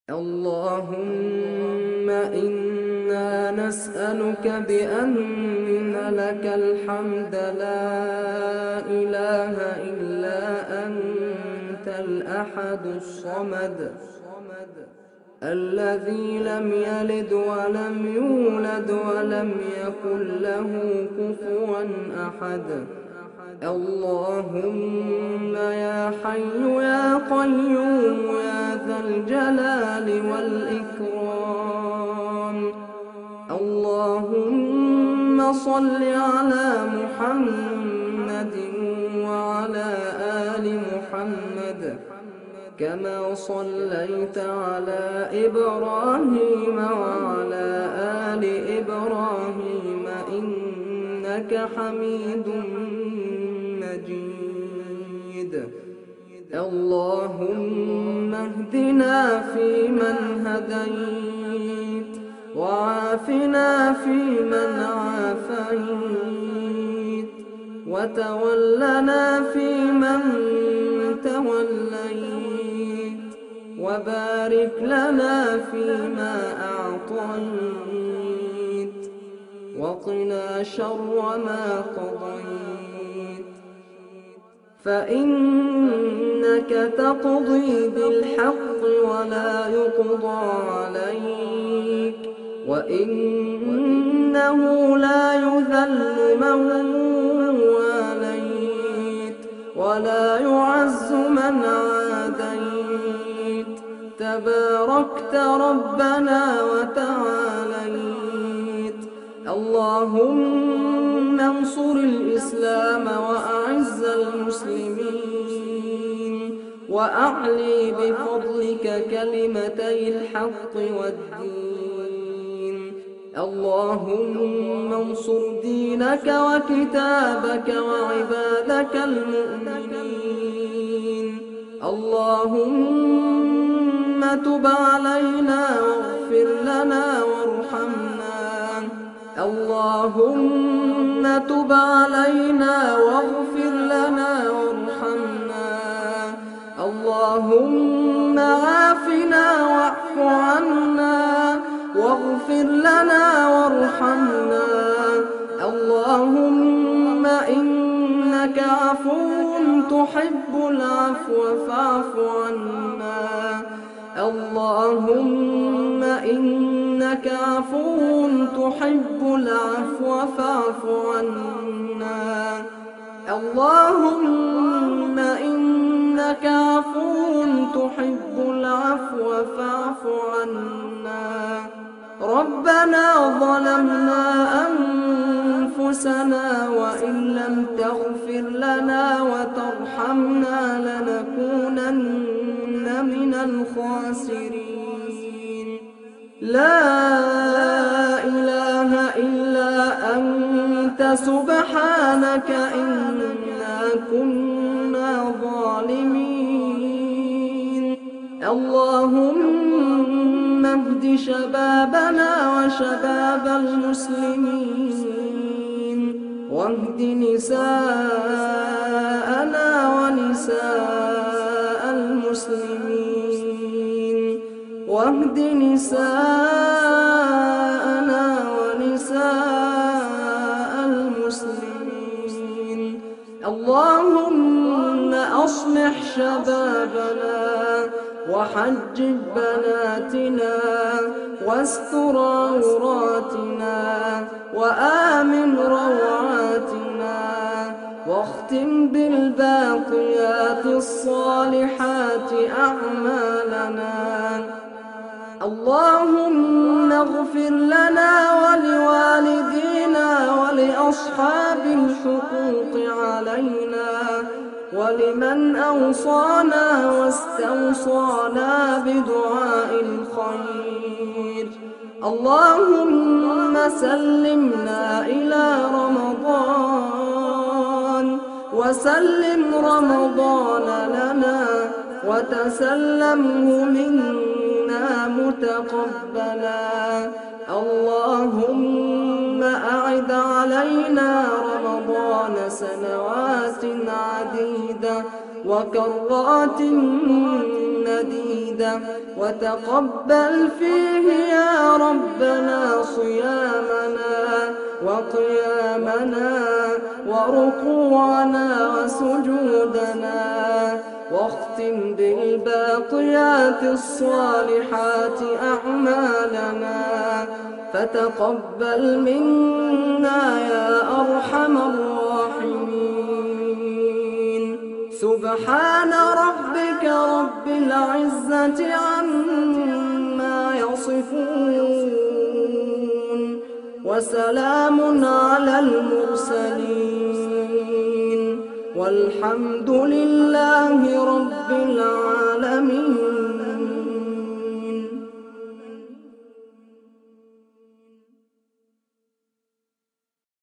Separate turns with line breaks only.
اللهم إنا نسألك بأن لك الحمد لا إله إلا أنت الأحد الصمد الذي لم يلد ولم يولد ولم يكن له كفوا أحد. اللهم يا حي يا قيوم يا ذا الجلال والإكرام، اللهم صل على محمد وعلى آل محمد كما صليت على إبراهيم وعلى آل إبراهيم إنك حميد مجيد. اللهم اهدنا فيمن هديت وعافنا فيمن عافيت وتولنا فيمن توليت وبارك لنا فيما أعطيت وقنا شر ما قضيت، فإنك تقضي بالحق ولا يقضى عليك، وإنه لا يذل من واليت ولا يعز من عاديت، تباركت ربنا وتعاليت. اللهم انصر الإسلام وأعز المسلمين وأعلي بفضلك كلمتي الحق والدين. اللهم انصر دينك وكتابك وعبادك المؤمنين. اللهم تب علينا واغفر لنا وارحمنا. اللهم تب علينا واغفر لنا وارحمنا. اللهم عافنا واعف عنا واغفر لنا وارحمنا. اللهم إنك عفو تحب العفو فاعف عنا. اللهم إنك عفو تحب العفو فاعف عنا. اللهم إنك عفو تحب العفو فاعف عنا. ربنا ظلمنا أنفسنا وإن لم تغفر لنا وترحمنا لنكونن من الخاسرين. لا إله إلا أنت سبحانك إنا كنا ظالمين. اللهم اهد شبابنا وشباب المسلمين واهد نساءنا ونساء المسلمين واهد نساءنا ونساء المسلمين. اللهم أصلح شبابنا وحجب بناتنا واستر عوراتنا وآمن روعاتنا واختم بالباقيات الصالحات أعمالنا. اللهم اغفر لنا ولوالدينا ولأصحاب الحقوق علينا ولمن أوصانا واستوصانا بدعاء الخير. اللهم سلمنا إلى رمضان وسلم رمضان لنا وتسلمه منا متقبلا. اللهم أعد علينا رمضان سنوات عديدة وكرات مديدة حميدا وتقبل فيه يا ربنا صيامنا وقيامنا وركوعنا وسجودنا واختم بالباقيات الصالحات أعمالنا فتقبل منا يا أرحم الراحمين. سبحان ربك رب العزة عما يصفون وسلام على المرسلين والحمد لله رب العالمين.